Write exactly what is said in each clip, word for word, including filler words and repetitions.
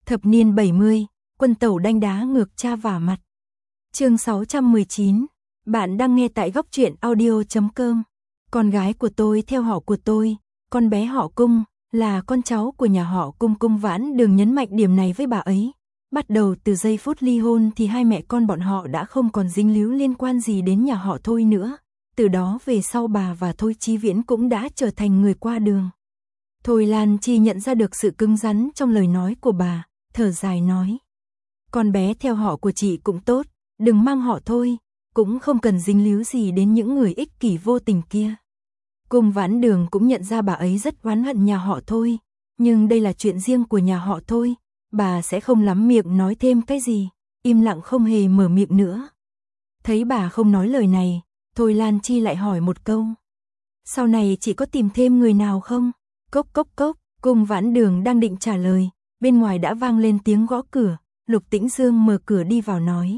Thập niên bảy mươi, quân tẩu đanh đá ngược cha vả mặt. Chương sáu trăm mười chín. Bạn đang nghe tại góc truyện audio chấm com. Con gái của tôi theo họ của tôi, con bé họ Cung, là con cháu của nhà họ Cung. Cung Vãn Đường nhấn mạnh điểm này với bà ấy. Bắt đầu từ giây phút ly hôn thì hai mẹ con bọn họ đã không còn dính líu liên quan gì đến nhà họ Thôi nữa. Từ đó về sau bà và Thôi Chí Viễn cũng đã trở thành người qua đường. Thôi Lan Chi nhận ra được sự cứng rắn trong lời nói của bà, thở dài nói. Con bé theo họ của chị cũng tốt, đừng mang họ Thôi, cũng không cần dính líu gì đến những người ích kỷ vô tình kia. Cung Vãn Đường cũng nhận ra bà ấy rất oán hận nhà họ Thôi, nhưng đây là chuyện riêng của nhà họ Thôi, bà sẽ không lắm miệng nói thêm cái gì, im lặng không hề mở miệng nữa. Thấy bà không nói lời này, Thôi Lan Chi lại hỏi một câu. Sau này chị có tìm thêm người nào không? Cốc cốc cốc, Cung Vãn Đường đang định trả lời, bên ngoài đã vang lên tiếng gõ cửa, Lục Tĩnh Dương mở cửa đi vào nói.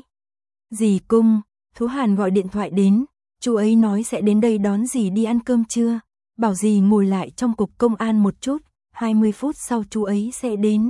Dì Cung, Thú Hàn gọi điện thoại đến, chú ấy nói sẽ đến đây đón dì đi ăn cơm trưa, bảo dì ngồi lại trong cục công an một chút, hai mươi phút sau chú ấy sẽ đến.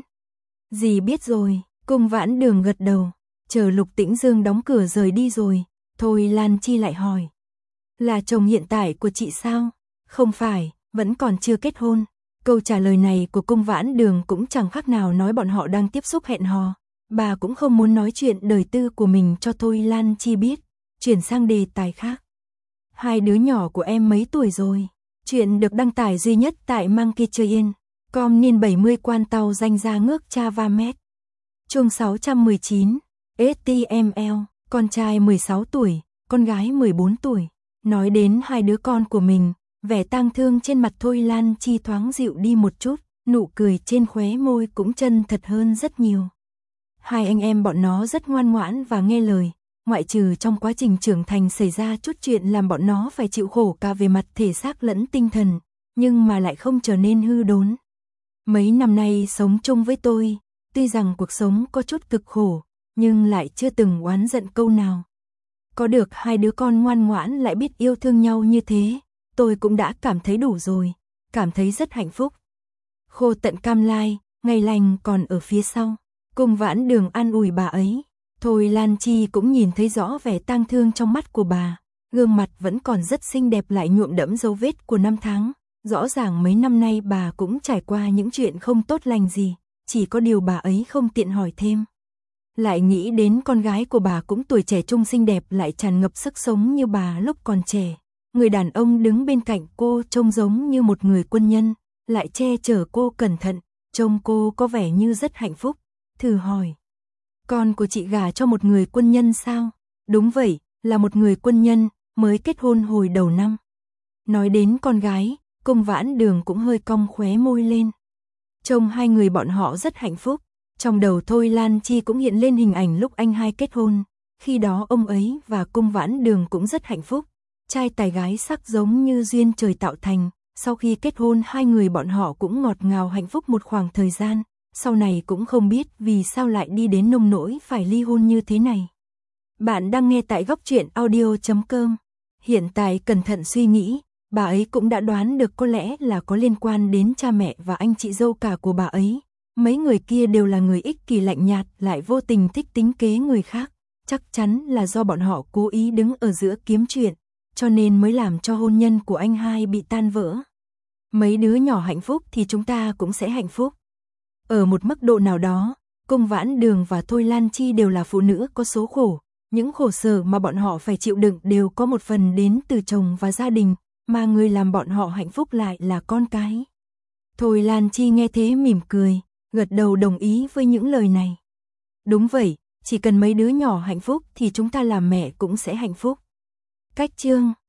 Dì biết rồi, Cung Vãn Đường gật đầu, chờ Lục Tĩnh Dương đóng cửa rời đi rồi, Thôi Lan Chi lại hỏi. Là chồng hiện tại của chị sao? Không phải, vẫn còn chưa kết hôn. Câu trả lời này của Cung Vãn Đường cũng chẳng khác nào nói bọn họ đang tiếp xúc hẹn hò. Bà cũng không muốn nói chuyện đời tư của mình cho Thôi Lan Chi biết, chuyển sang đề tài khác. Hai đứa nhỏ của em mấy tuổi rồi? Chuyện được đăng tải duy nhất tại Monkey Chơi Yên. Com niên bảy mươi quan tàu danh ra ngước cha va mét. Chương sáu trăm mười chín. ét tê em lờ, con trai mười sáu tuổi, con gái mười bốn tuổi. Nói đến hai đứa con của mình, vẻ tang thương trên mặt Thôi Lan Chi thoáng dịu đi một chút, nụ cười trên khóe môi cũng chân thật hơn rất nhiều. Hai anh em bọn nó rất ngoan ngoãn và nghe lời, ngoại trừ trong quá trình trưởng thành xảy ra chút chuyện làm bọn nó phải chịu khổ cả về mặt thể xác lẫn tinh thần, nhưng mà lại không trở nên hư đốn. Mấy năm nay sống chung với tôi, tuy rằng cuộc sống có chút cực khổ, nhưng lại chưa từng oán giận câu nào. Có được hai đứa con ngoan ngoãn lại biết yêu thương nhau như thế, tôi cũng đã cảm thấy đủ rồi, cảm thấy rất hạnh phúc. Khô tận cam lai, ngày lành còn ở phía sau. Cung Vãn Đường an ủi bà ấy. Thôi Lan Chi cũng nhìn thấy rõ vẻ tang thương trong mắt của bà, gương mặt vẫn còn rất xinh đẹp lại nhuộm đẫm dấu vết của năm tháng. Rõ ràng mấy năm nay bà cũng trải qua những chuyện không tốt lành gì, chỉ có điều bà ấy không tiện hỏi thêm. Lại nghĩ đến con gái của bà cũng tuổi trẻ trung xinh đẹp lại tràn ngập sức sống như bà lúc còn trẻ. Người đàn ông đứng bên cạnh cô trông giống như một người quân nhân, lại che chở cô cẩn thận, trông cô có vẻ như rất hạnh phúc. Thử hỏi, con của chị gả cho một người quân nhân sao? Đúng vậy, là một người quân nhân, mới kết hôn hồi đầu năm. Nói đến con gái, Cung Vãn Đường cũng hơi cong khóe môi lên. Trông hai người bọn họ rất hạnh phúc. Trong đầu Thôi Lan Chi cũng hiện lên hình ảnh lúc anh hai kết hôn, khi đó ông ấy và Cung Vãn Đường cũng rất hạnh phúc. Trai tài gái sắc giống như duyên trời tạo thành, sau khi kết hôn hai người bọn họ cũng ngọt ngào hạnh phúc một khoảng thời gian, sau này cũng không biết vì sao lại đi đến nông nỗi phải ly hôn như thế này. Bạn đang nghe tại góc truyện audio chấm com. Hiện tại cẩn thận suy nghĩ, bà ấy cũng đã đoán được có lẽ là có liên quan đến cha mẹ và anh chị dâu cả của bà ấy. Mấy người kia đều là người ích kỷ lạnh nhạt lại vô tình thích tính kế người khác, chắc chắn là do bọn họ cố ý đứng ở giữa kiếm chuyện, cho nên mới làm cho hôn nhân của anh hai bị tan vỡ. Mấy đứa nhỏ hạnh phúc thì chúng ta cũng sẽ hạnh phúc. Ở một mức độ nào đó, Cung Vãn Đường và Thôi Lan Chi đều là phụ nữ có số khổ, những khổ sở mà bọn họ phải chịu đựng đều có một phần đến từ chồng và gia đình, mà người làm bọn họ hạnh phúc lại là con cái. Thôi Lan Chi nghe thế mỉm cười, gật đầu đồng ý với những lời này. Đúng vậy, chỉ cần mấy đứa nhỏ hạnh phúc thì chúng ta làm mẹ cũng sẽ hạnh phúc. Cách chương